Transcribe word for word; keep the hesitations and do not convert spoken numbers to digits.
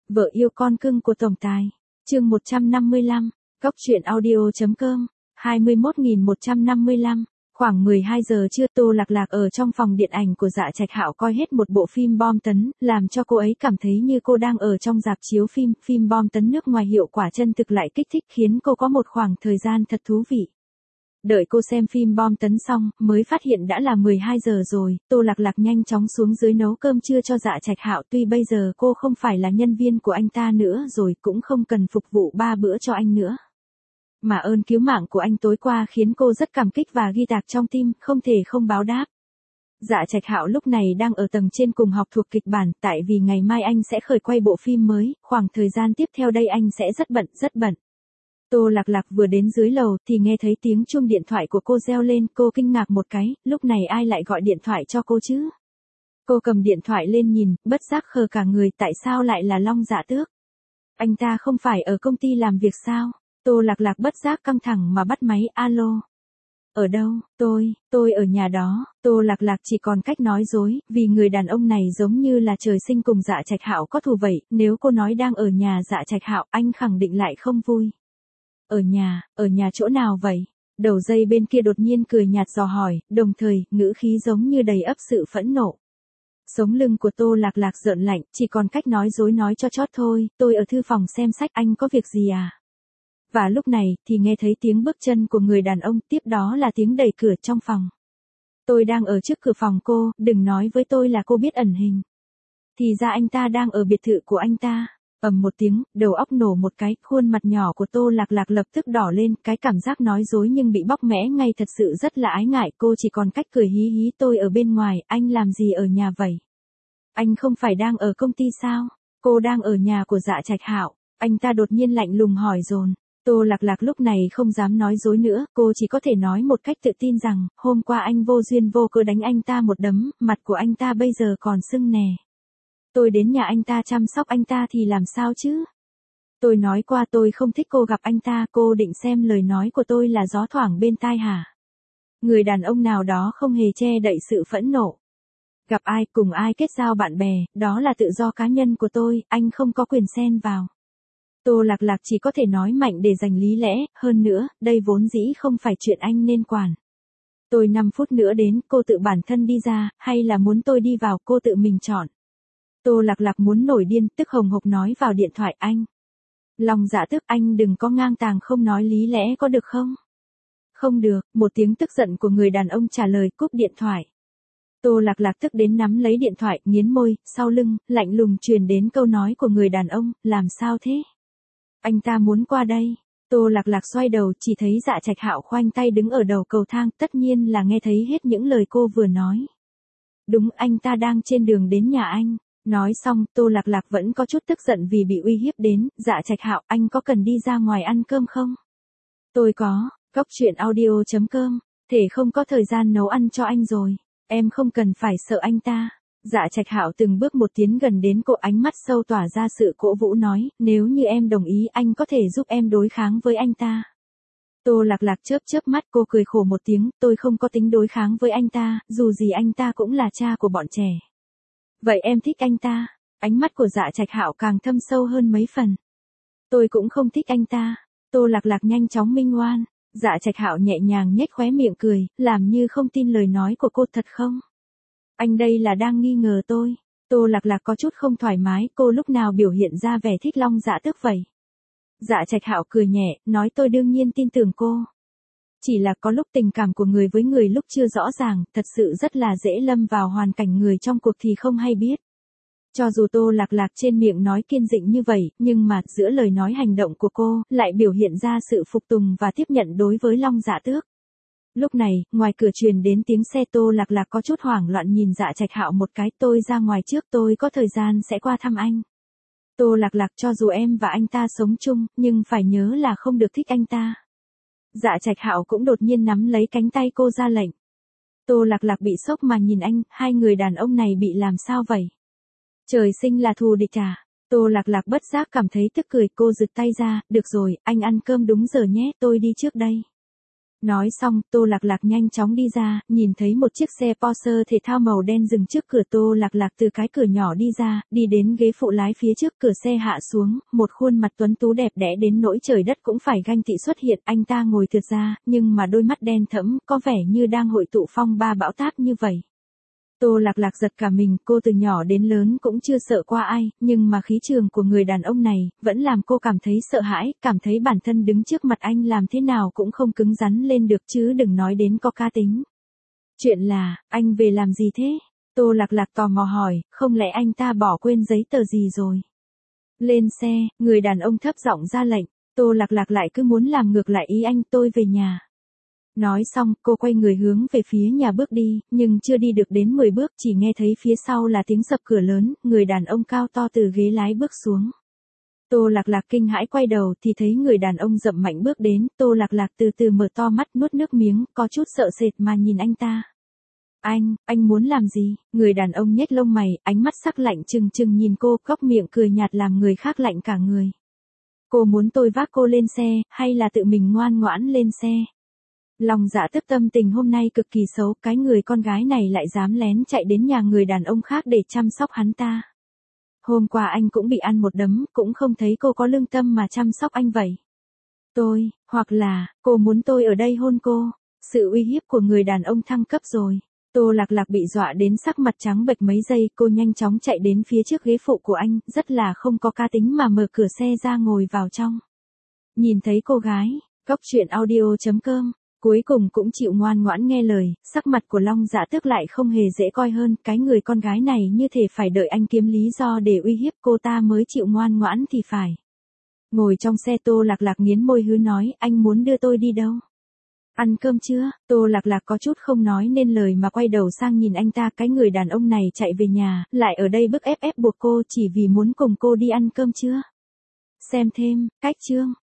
Vợ yêu con cưng của tổng tài. Chương một trăm năm mươi lăm, Cóc truyện audio.com, hai mươi mốt nghìn một trăm năm mươi lăm. Khoảng mười hai giờ trưa, Tô Lạc Lạc ở trong phòng điện ảnh của Dạ Trạch Hạo coi hết một bộ phim bom tấn, làm cho cô ấy cảm thấy như cô đang ở trong rạp chiếu phim. Phim bom tấn nước ngoài hiệu quả chân thực lại kích thích khiến cô có một khoảng thời gian thật thú vị. Đợi cô xem phim bom tấn xong, mới phát hiện đã là mười hai giờ rồi. Tô Lạc Lạc nhanh chóng xuống dưới nấu cơm trưa cho Dạ Trạch Hạo. Tuy bây giờ cô không phải là nhân viên của anh ta nữa rồi, cũng không cần phục vụ ba bữa cho anh nữa. Mà ơn cứu mạng của anh tối qua khiến cô rất cảm kích và ghi tạc trong tim, không thể không báo đáp. Dạ Trạch Hạo lúc này đang ở tầng trên cùng học thuộc kịch bản, tại vì ngày mai anh sẽ khởi quay bộ phim mới, khoảng thời gian tiếp theo đây anh sẽ rất bận, rất bận. Tô Lạc Lạc vừa đến dưới lầu thì nghe thấy tiếng chuông điện thoại của cô reo lên, cô kinh ngạc một cái, lúc này ai lại gọi điện thoại cho cô chứ? Cô cầm điện thoại lên nhìn, bất giác khờ cả người, tại sao lại là Long Dạ Tước? Anh ta không phải ở công ty làm việc sao? Tô Lạc Lạc bất giác căng thẳng mà bắt máy, alo. Ở đâu? Tôi, tôi ở nhà đó. Tô Lạc Lạc chỉ còn cách nói dối, vì người đàn ông này giống như là trời sinh cùng Dạ Trạch Hạo có thù vậy, nếu cô nói đang ở nhà Dạ Trạch Hạo, anh khẳng định lại không vui. Ở nhà, ở nhà chỗ nào vậy? Đầu dây bên kia đột nhiên cười nhạt dò hỏi, đồng thời, ngữ khí giống như đầy ắp sự phẫn nộ. Sống lưng của Tô Lạc Lạc rợn lạnh, chỉ còn cách nói dối nói cho chót thôi, tôi ở thư phòng xem sách, anh có việc gì à? Và lúc này, thì nghe thấy tiếng bước chân của người đàn ông, tiếp đó là tiếng đẩy cửa trong phòng. Tôi đang ở trước cửa phòng cô, đừng nói với tôi là cô biết ẩn hình. Thì ra anh ta đang ở biệt thự của anh ta. Ầm một tiếng, đầu óc nổ một cái, khuôn mặt nhỏ của Tô Lạc Lạc lập tức đỏ lên, cái cảm giác nói dối nhưng bị bóc mẽ ngay thật sự rất là ái ngại, cô chỉ còn cách cười hí hí, tôi ở bên ngoài, anh làm gì ở nhà vậy? Anh không phải đang ở công ty sao? Cô đang ở nhà của Dạ Trạch Hạo. Anh ta đột nhiên lạnh lùng hỏi dồn. Tô Lạc Lạc lúc này không dám nói dối nữa, cô chỉ có thể nói một cách tự tin rằng, hôm qua anh vô duyên vô cớ đánh anh ta một đấm, mặt của anh ta bây giờ còn sưng nè. Tôi đến nhà anh ta chăm sóc anh ta thì làm sao chứ? Tôi nói qua tôi không thích cô gặp anh ta, cô định xem lời nói của tôi là gió thoảng bên tai hả? Người đàn ông nào đó không hề che đậy sự phẫn nộ. Gặp ai, cùng ai kết giao bạn bè, đó là tự do cá nhân của tôi, anh không có quyền xen vào. Tô Lạc Lạc chỉ có thể nói mạnh để giành lý lẽ, hơn nữa, đây vốn dĩ không phải chuyện anh nên quản. Tôi năm phút nữa đến, cô tự bản thân đi ra, hay là muốn tôi đi vào, cô tự mình chọn. Tô Lạc Lạc muốn nổi điên, tức hồng hộc nói vào điện thoại, anh. Long Dạ Tước, anh đừng có ngang tàng không nói lý lẽ có được không? Không được, một tiếng tức giận của người đàn ông trả lời, cúp điện thoại. Tô Lạc Lạc tức đến nắm lấy điện thoại, nghiến môi, sau lưng, lạnh lùng truyền đến câu nói của người đàn ông, làm sao thế? Anh ta muốn qua đây. Tô Lạc Lạc xoay đầu, chỉ thấy Dạ Trạch Hạo khoanh tay đứng ở đầu cầu thang, tất nhiên là nghe thấy hết những lời cô vừa nói. Đúng, anh ta đang trên đường đến nhà anh. Nói xong, Tô Lạc Lạc vẫn có chút tức giận vì bị uy hiếp đến, Dạ Trạch Hạo, anh có cần đi ra ngoài ăn cơm không? Tôi có, Cóc truyện audio.com, thể không có thời gian nấu ăn cho anh rồi, em không cần phải sợ anh ta. Dạ Trạch Hạo từng bước một tiến gần đến cô, ánh mắt sâu tỏa ra sự cổ vũ nói, nếu như em đồng ý anh có thể giúp em đối kháng với anh ta. Tô Lạc Lạc chớp chớp mắt, cô cười khổ một tiếng, tôi không có tính đối kháng với anh ta, dù gì anh ta cũng là cha của bọn trẻ. Vậy em thích anh ta? Ánh mắt của Dạ Trạch Hạo càng thâm sâu hơn mấy phần. Tôi cũng không thích anh ta. Tô Lạc Lạc nhanh chóng minh oan. Dạ Trạch Hạo nhẹ nhàng nhếch khóe miệng cười, làm như không tin lời nói của cô, thật không? Anh đây là đang nghi ngờ tôi. Tô Lạc Lạc có chút không thoải mái, cô lúc nào biểu hiện ra vẻ thích Long Dạ Tước vậy? Dạ Trạch Hạo cười nhẹ, nói tôi đương nhiên tin tưởng cô. Chỉ là có lúc tình cảm của người với người lúc chưa rõ ràng, thật sự rất là dễ lâm vào hoàn cảnh người trong cuộc thì không hay biết. Cho dù Tô Lạc Lạc trên miệng nói kiên định như vậy, nhưng mà giữa lời nói hành động của cô, lại biểu hiện ra sự phục tùng và tiếp nhận đối với Long Dạ Tước. Lúc này, ngoài cửa truyền đến tiếng xe, Tô Lạc Lạc có chút hoảng loạn nhìn Dạ Trạch Hạo một cái, tôi ra ngoài trước, tôi có thời gian sẽ qua thăm anh. Tô Lạc Lạc, cho dù em và anh ta sống chung, nhưng phải nhớ là không được thích anh ta. Dạ Trạch Hạo cũng đột nhiên nắm lấy cánh tay cô ra lệnh. Tô Lạc Lạc bị sốc mà nhìn anh, hai người đàn ông này bị làm sao vậy? Trời sinh là thù địch à? Tô Lạc Lạc bất giác cảm thấy tức cười, cô giựt tay ra, được rồi, anh ăn cơm đúng giờ nhé, tôi đi trước đây. Nói xong, Tô Lạc Lạc nhanh chóng đi ra, nhìn thấy một chiếc xe Porsche thể thao màu đen dừng trước cửa. Tô Lạc Lạc từ cái cửa nhỏ đi ra, đi đến ghế phụ lái phía trước, cửa xe hạ xuống, một khuôn mặt tuấn tú đẹp đẽ đến nỗi trời đất cũng phải ganh tị xuất hiện. Anh ta ngồi thượt ra, nhưng mà đôi mắt đen thẫm, có vẻ như đang hội tụ phong ba bão táp như vậy. Tô Lạc Lạc giật cả mình, cô từ nhỏ đến lớn cũng chưa sợ qua ai, nhưng mà khí trường của người đàn ông này, vẫn làm cô cảm thấy sợ hãi, cảm thấy bản thân đứng trước mặt anh làm thế nào cũng không cứng rắn lên được chứ đừng nói đến có cá tính. Chuyện là, anh về làm gì thế? Tô Lạc Lạc tò mò hỏi, không lẽ anh ta bỏ quên giấy tờ gì rồi? Lên xe, người đàn ông thấp giọng ra lệnh, Tô Lạc Lạc lại cứ muốn làm ngược lại ý anh, tôi về nhà. Nói xong, cô quay người hướng về phía nhà bước đi, nhưng chưa đi được đến mười bước, chỉ nghe thấy phía sau là tiếng sập cửa lớn, người đàn ông cao to từ ghế lái bước xuống. Tô Lạc Lạc kinh hãi quay đầu thì thấy người đàn ông dậm mạnh bước đến, Tô Lạc Lạc từ từ mở to mắt nuốt nước miếng, có chút sợ sệt mà nhìn anh ta. Anh, anh muốn làm gì? Người đàn ông nhếch lông mày, ánh mắt sắc lạnh trừng trừng nhìn cô, cóc miệng cười nhạt làm người khác lạnh cả người. Cô muốn tôi vác cô lên xe, hay là tự mình ngoan ngoãn lên xe? Lòng dạ tức tâm tình hôm nay cực kỳ xấu, cái người con gái này lại dám lén chạy đến nhà người đàn ông khác để chăm sóc hắn ta. Hôm qua anh cũng bị ăn một đấm, cũng không thấy cô có lương tâm mà chăm sóc anh vậy. Tôi, hoặc là, cô muốn tôi ở đây hôn cô. Sự uy hiếp của người đàn ông thăng cấp rồi. Tô Lạc Lạc bị dọa đến sắc mặt trắng bệch mấy giây, cô nhanh chóng chạy đến phía trước ghế phụ của anh, rất là không có cá tính mà mở cửa xe ra ngồi vào trong. Nhìn thấy cô gái, Cóc truyện audio chấm com. Cuối cùng cũng chịu ngoan ngoãn nghe lời, sắc mặt của Long Dạ Tước lại không hề dễ coi hơn, cái người con gái này như thể phải đợi anh kiếm lý do để uy hiếp cô ta mới chịu ngoan ngoãn thì phải. Ngồi trong xe Tô Lạc Lạc nghiến môi hứ nói, anh muốn đưa tôi đi đâu? Ăn cơm chưa? Tô Lạc Lạc có chút không nói nên lời mà quay đầu sang nhìn anh ta, cái người đàn ông này chạy về nhà, lại ở đây bức ép ép buộc cô chỉ vì muốn cùng cô đi ăn cơm chưa? Xem thêm, cách chương.